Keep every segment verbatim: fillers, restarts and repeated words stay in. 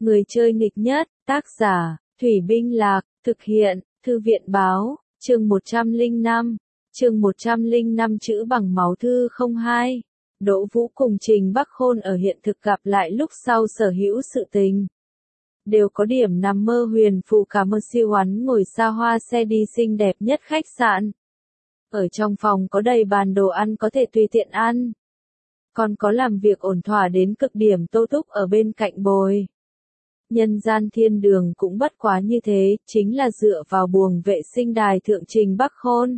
Người chơi nghịch nhất, tác giả, Thủy Binh Lạc, thực hiện, Thư viện Báo, chương một trăm lẻ năm, chương một trăm lẻ năm chữ bằng máu thư không hai. Đỗ Vũ cùng Trình Bắc Khôn ở hiện thực gặp lại lúc sau sở hữu sự tình. Đều có điểm nằm mơ huyền phù cả mơ siêu oán ngồi xa hoa xe đi xinh đẹp nhất khách sạn. Ở trong phòng có đầy bàn đồ ăn có thể tùy tiện ăn. Còn có làm việc ổn thỏa đến cực điểm Tô Túc ở bên cạnh bồi. Nhân gian thiên đường cũng bất quá như thế, chính là dựa vào buồng vệ sinh đài thượng Trình Bắc Khôn.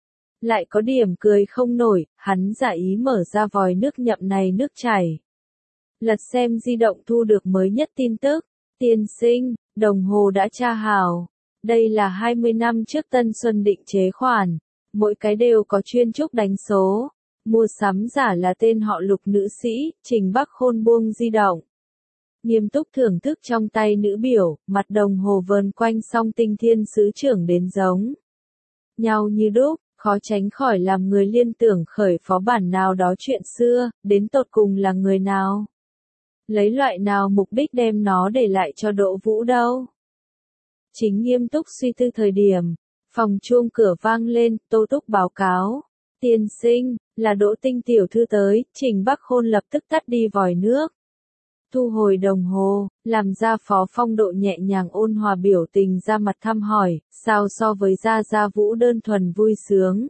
Lại có điểm cười không nổi, hắn giả ý mở ra vòi nước nhậm này nước chảy. Lật xem di động thu được mới nhất tin tức. Tiên sinh, đồng hồ đã tra hảo. Đây là hai mươi năm trước Tân Xuân định chế khoản. Mỗi cái đều có chuyên trúc đánh số. Mua sắm giả là tên họ Lục nữ sĩ, Trình Bắc Khôn buông di động. Nghiêm túc thưởng thức trong tay nữ biểu, mặt đồng hồ vờn quanh song tinh thiên sứ trưởng đến giống nhau như đúc, khó tránh khỏi làm người liên tưởng khởi phó bản nào đó chuyện xưa, đến tột cùng là người nào. Lấy loại nào mục đích đem nó để lại cho Đỗ Vũ đâu. Chính nghiêm túc suy tư thời điểm, phòng chuông cửa vang lên, Tô Túc báo cáo. Tiên sinh, là Đỗ Tinh tiểu thư tới, Trình Bắc Khôn lập tức tắt đi vòi nước. Thu hồi đồng hồ, làm ra phó phong độ nhẹ nhàng ôn hòa biểu tình ra mặt thăm hỏi, sao so với Gia Gia Vũ đơn thuần vui sướng.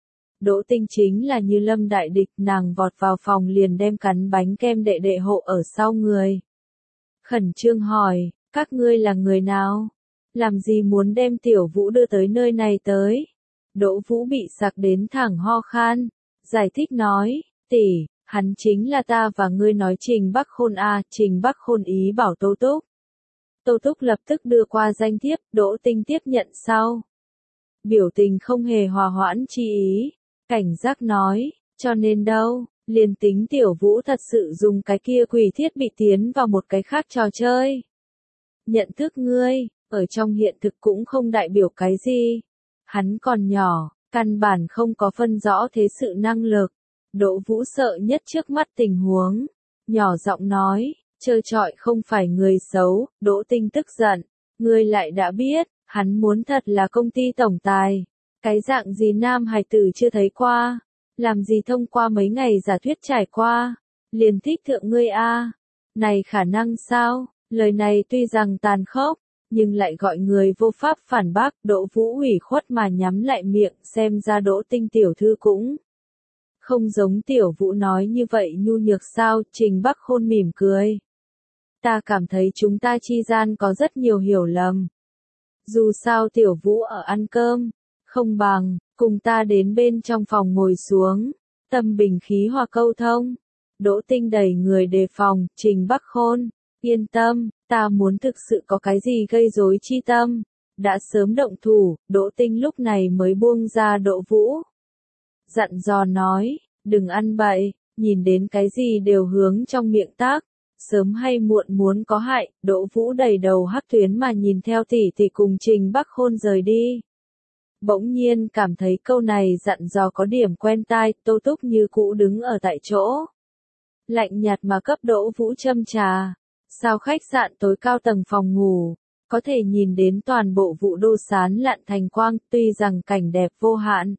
Đỗ Tinh chính là như lâm đại địch, nàng vọt vào phòng liền đem cắn bánh kem đệ đệ hộ ở sau người. Khẩn trương hỏi, các ngươi là người nào? Làm gì muốn đem tiểu Vũ đưa tới nơi này tới? Đỗ Vũ bị sặc đến thẳng ho khan, giải thích nói, tỷ, hắn chính là ta và ngươi nói Trình Bắc Khôn a, à, Trình Bắc Khôn ý bảo Tô Túc. Tô Túc lập tức đưa qua danh thiếp, Đỗ Tinh tiếp nhận sau. Biểu tình không hề hòa hoãn chi ý, cảnh giác nói, cho nên đâu, liền tính tiểu Vũ thật sự dùng cái kia quỷ thiết bị tiến vào một cái khác trò chơi. Nhận thức ngươi, ở trong hiện thực cũng không đại biểu cái gì. Hắn còn nhỏ, căn bản không có phân rõ thế sự năng lực. Đỗ Vũ sợ nhất trước mắt tình huống. Nhỏ giọng nói, trơ trọi không phải người xấu, Đỗ Tinh tức giận. Ngươi lại đã biết, hắn muốn thật là công ty tổng tài. Cái dạng gì nam hài tử chưa thấy qua. Làm gì thông qua mấy ngày giả thuyết trải qua. Liền thích thượng ngươi a. Này khả năng sao? Lời này tuy rằng tàn khốc, nhưng lại gọi người vô pháp phản bác. Đỗ Vũ ủy khuất mà nhắm lại miệng, xem ra Đỗ Tinh tiểu thư cũng không giống tiểu Vũ nói như vậy nhu nhược sao. Trình Bắc Khôn mỉm cười. Ta cảm thấy chúng ta chi gian có rất nhiều hiểu lầm. Dù sao tiểu Vũ ở ăn cơm, không bằng, cùng ta đến bên trong phòng ngồi xuống, tâm bình khí hòa câu thông. Đỗ Tinh đẩy người đề phòng, Trình Bắc Khôn, yên tâm, ta muốn thực sự có cái gì gây rối chi tâm. Đã sớm động thủ, Đỗ Tinh lúc này mới buông ra Đỗ Vũ. Dặn dò nói, đừng ăn bậy, nhìn đến cái gì đều hướng trong miệng tác, sớm hay muộn muốn có hại. Đỗ Vũ đầy đầu hắc tuyến mà nhìn theo tỷ tỷ cùng Trình Bắc Khôn rời đi. Bỗng nhiên cảm thấy câu này dặn dò có điểm quen tai, Tô Túc như cũ đứng ở tại chỗ. Lạnh nhạt mà cấp Đỗ Vũ châm trà. Sao khách sạn tối cao tầng phòng ngủ, có thể nhìn đến toàn bộ Vũ Đô sán lạn thành quang, tuy rằng cảnh đẹp vô hạn.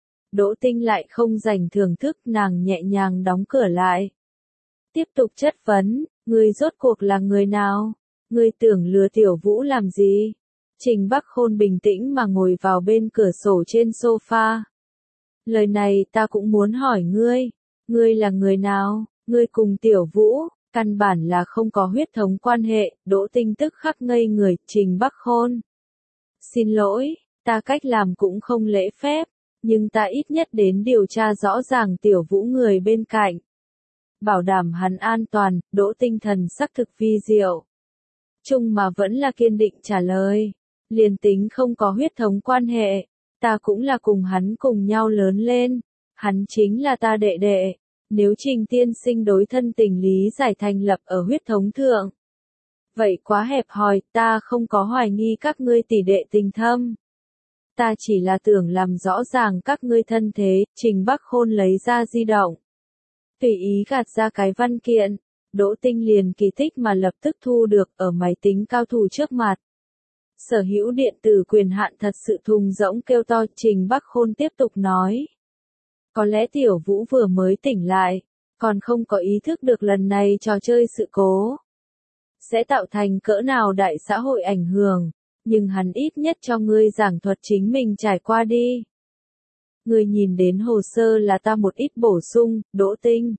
Đỗ Tinh lại không dành thưởng thức, nàng nhẹ nhàng đóng cửa lại. Tiếp tục chất vấn, ngươi rốt cuộc là người nào? Ngươi tưởng lừa tiểu Vũ làm gì? Trình Bắc Khôn bình tĩnh mà ngồi vào bên cửa sổ trên sofa. Lời này ta cũng muốn hỏi ngươi. Ngươi là người nào? Ngươi cùng tiểu Vũ, căn bản là không có huyết thống quan hệ. Đỗ Tinh tức khắc ngây người, Trình Bắc Khôn. Xin lỗi, ta cách làm cũng không lễ phép, nhưng ta ít nhất đến điều tra rõ ràng tiểu Vũ người bên cạnh. Bảo đảm hắn an toàn. Đỗ Tinh thần sắc thực vi diệu. Chung mà vẫn là kiên định trả lời. Liền tính không có huyết thống quan hệ, ta cũng là cùng hắn cùng nhau lớn lên. Hắn chính là ta đệ đệ. Nếu Trình tiên sinh đối thân tình lý giải thành lập ở huyết thống thượng, vậy quá hẹp hòi, ta không có hoài nghi các ngươi tỷ đệ tình thâm. Ta chỉ là tưởng làm rõ ràng các ngươi thân thế. Trình Bắc Khôn lấy ra di động, tùy ý gạt ra cái văn kiện. Đỗ Tinh liền kỳ tích mà lập tức thu được ở máy tính cao thủ trước mặt. Sở hữu điện tử quyền hạn thật sự thùng rỗng kêu to. Trình Bắc Khôn tiếp tục nói. Có lẽ Tiểu Vũ vừa mới tỉnh lại, còn không có ý thức được lần này trò chơi sự cố sẽ tạo thành cỡ nào đại xã hội ảnh hưởng, nhưng hắn ít nhất cho ngươi giảng thuật chính mình trải qua đi. Ngươi nhìn đến hồ sơ là ta một ít bổ sung, Đỗ Tinh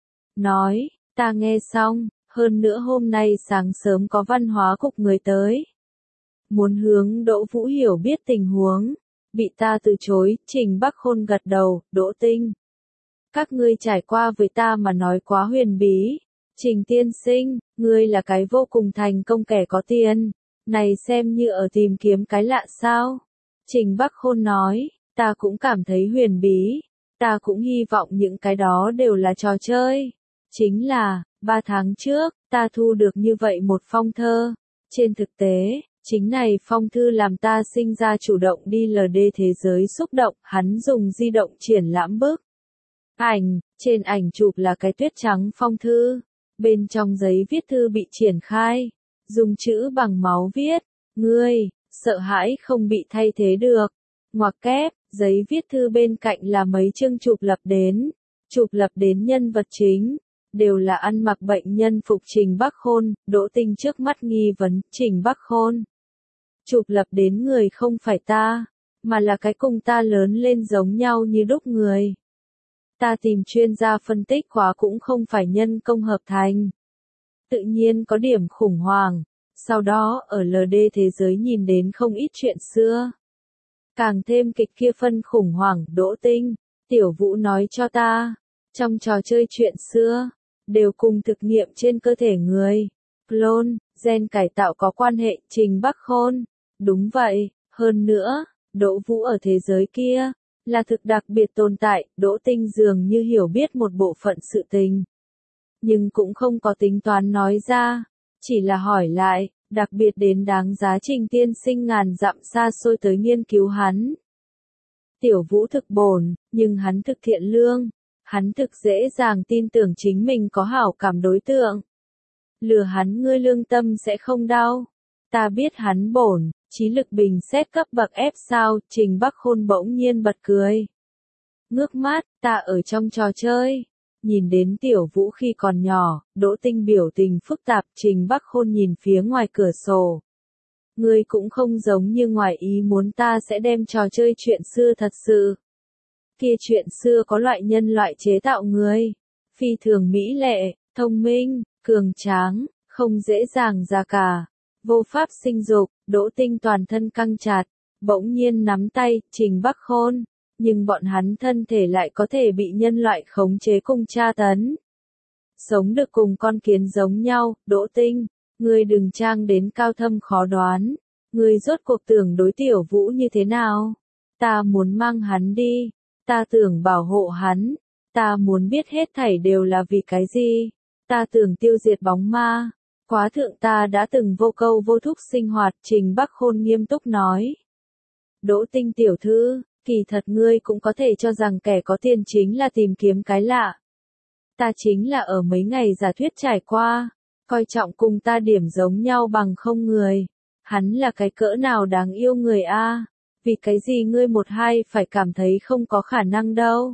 nói, ta nghe xong, hơn nữa hôm nay sáng sớm có văn hóa cục người tới. Muốn hướng Đỗ Vũ hiểu biết tình huống, bị ta từ chối. Trình Bắc Khôn gật đầu. Đỗ Tinh, các ngươi trải qua với ta mà nói quá huyền bí. Trình tiên sinh, ngươi là cái vô cùng thành công kẻ có tiền, này xem như ở tìm kiếm cái lạ sao? Trình Bắc Khôn nói, ta cũng cảm thấy huyền bí, ta cũng hy vọng những cái đó đều là trò chơi. Chính là, ba tháng trước, ta thu được như vậy một phong thơ. Trên thực tế, chính này phong thư làm ta sinh ra chủ động đi lờ đê thế giới xúc động. Hắn dùng di động triển lãm bức ảnh, trên ảnh chụp là cái tuyết trắng phong thư. Bên trong giấy viết thư bị triển khai, dùng chữ bằng máu viết, ngươi, sợ hãi không bị thay thế được. Ngoặc kép, giấy viết thư bên cạnh là mấy chương chụp lập đến, chụp lập đến nhân vật chính, đều là ăn mặc bệnh nhân phục. Trình Bắc Khôn. Đỗ Tinh trước mắt nghi vấn. Trình Bắc Khôn, chụp lập đến người không phải ta, mà là cái cùng ta lớn lên giống nhau như đúc người. Ta tìm chuyên gia phân tích quá cũng không phải nhân công hợp thành. Tự nhiên có điểm khủng hoảng. Sau đó ở lờ đê thế giới nhìn đến không ít chuyện xưa. Càng thêm kịch kia phân khủng hoảng. Đỗ Tinh, Tiểu Vũ nói cho ta, trong trò chơi chuyện xưa, đều cùng thực nghiệm trên cơ thể người. Clone, gen cải tạo có quan hệ. Trình Bắc Khôn, đúng vậy, hơn nữa, Đỗ Vũ ở thế giới kia, là thực đặc biệt tồn tại. Đỗ Tinh dường như hiểu biết một bộ phận sự tình, nhưng cũng không có tính toán nói ra, chỉ là hỏi lại, đặc biệt đến đáng giá Trình tiên sinh ngàn dặm xa xôi tới nghiên cứu hắn. Tiểu Vũ thực bổn, nhưng hắn thực thiện lương, hắn thực dễ dàng tin tưởng chính mình có hảo cảm đối tượng. Lừa hắn ngươi lương tâm sẽ không đau. Ta biết hắn bổn, trí lực bình xét cấp bậc F sao? Trình Bắc Khôn bỗng nhiên bật cười. Ngước mắt, ta ở trong trò chơi. Nhìn đến Tiểu Vũ khi còn nhỏ. Đỗ Tinh biểu tình phức tạp. Trình Bắc Khôn nhìn phía ngoài cửa sổ. Ngươi cũng không giống như ngoài ý muốn ta sẽ đem trò chơi chuyện xưa thật sự. Kia chuyện xưa có loại nhân loại chế tạo người, phi thường mỹ lệ, thông minh, cường tráng, không dễ dàng già cả, vô pháp sinh dục. Đỗ Tinh toàn thân căng chặt, bỗng nhiên nắm tay Trình Bắc Khôn, nhưng bọn hắn thân thể lại có thể bị nhân loại khống chế cùng tra tấn. Sống được cùng con kiến giống nhau. Đỗ Tinh, ngươi đừng trang đến cao thâm khó đoán, ngươi rốt cuộc tưởng đối Tiểu Vũ như thế nào? Ta muốn mang hắn đi. Ta tưởng bảo hộ hắn, ta muốn biết hết thảy đều là vì cái gì, ta tưởng tiêu diệt bóng ma, quá thượng ta đã từng vô câu vô thúc sinh hoạt. Trình Bắc Khôn nghiêm túc nói. Đỗ Tinh tiểu thư, kỳ thật ngươi cũng có thể cho rằng kẻ có tiền chính là tìm kiếm cái lạ. Ta chính là ở mấy ngày giả thuyết trải qua, coi trọng cùng ta điểm giống nhau bằng không người. Hắn là cái cỡ nào đáng yêu người a. Vì cái gì ngươi một hai phải cảm thấy không có khả năng đâu.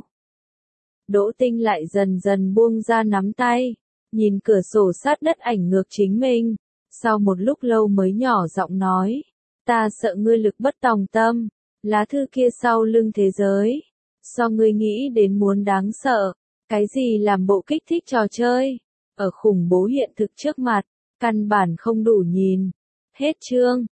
Đỗ Tinh lại dần dần buông ra nắm tay, nhìn cửa sổ sát đất ảnh ngược chính mình, sau một lúc lâu mới nhỏ giọng nói, ta sợ ngươi lực bất tòng tâm, lá thư kia sau lưng thế giới, so ngươi nghĩ đến muốn đáng sợ, cái gì làm bộ kích thích trò chơi, ở khủng bố hiện thực trước mặt, căn bản không đủ nhìn. Hết chương.